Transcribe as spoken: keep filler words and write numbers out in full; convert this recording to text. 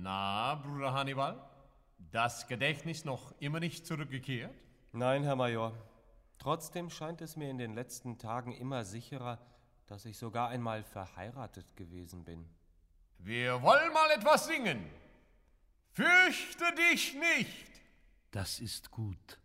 Na, Bruder Hannibal, das Gedächtnis noch immer nicht zurückgekehrt? Nein, Herr Major. Trotzdem scheint es mir in den letzten Tagen immer sicherer, dass ich sogar einmal verheiratet gewesen bin. Wir wollen mal etwas singen. Fürchte dich nicht. Das ist gut.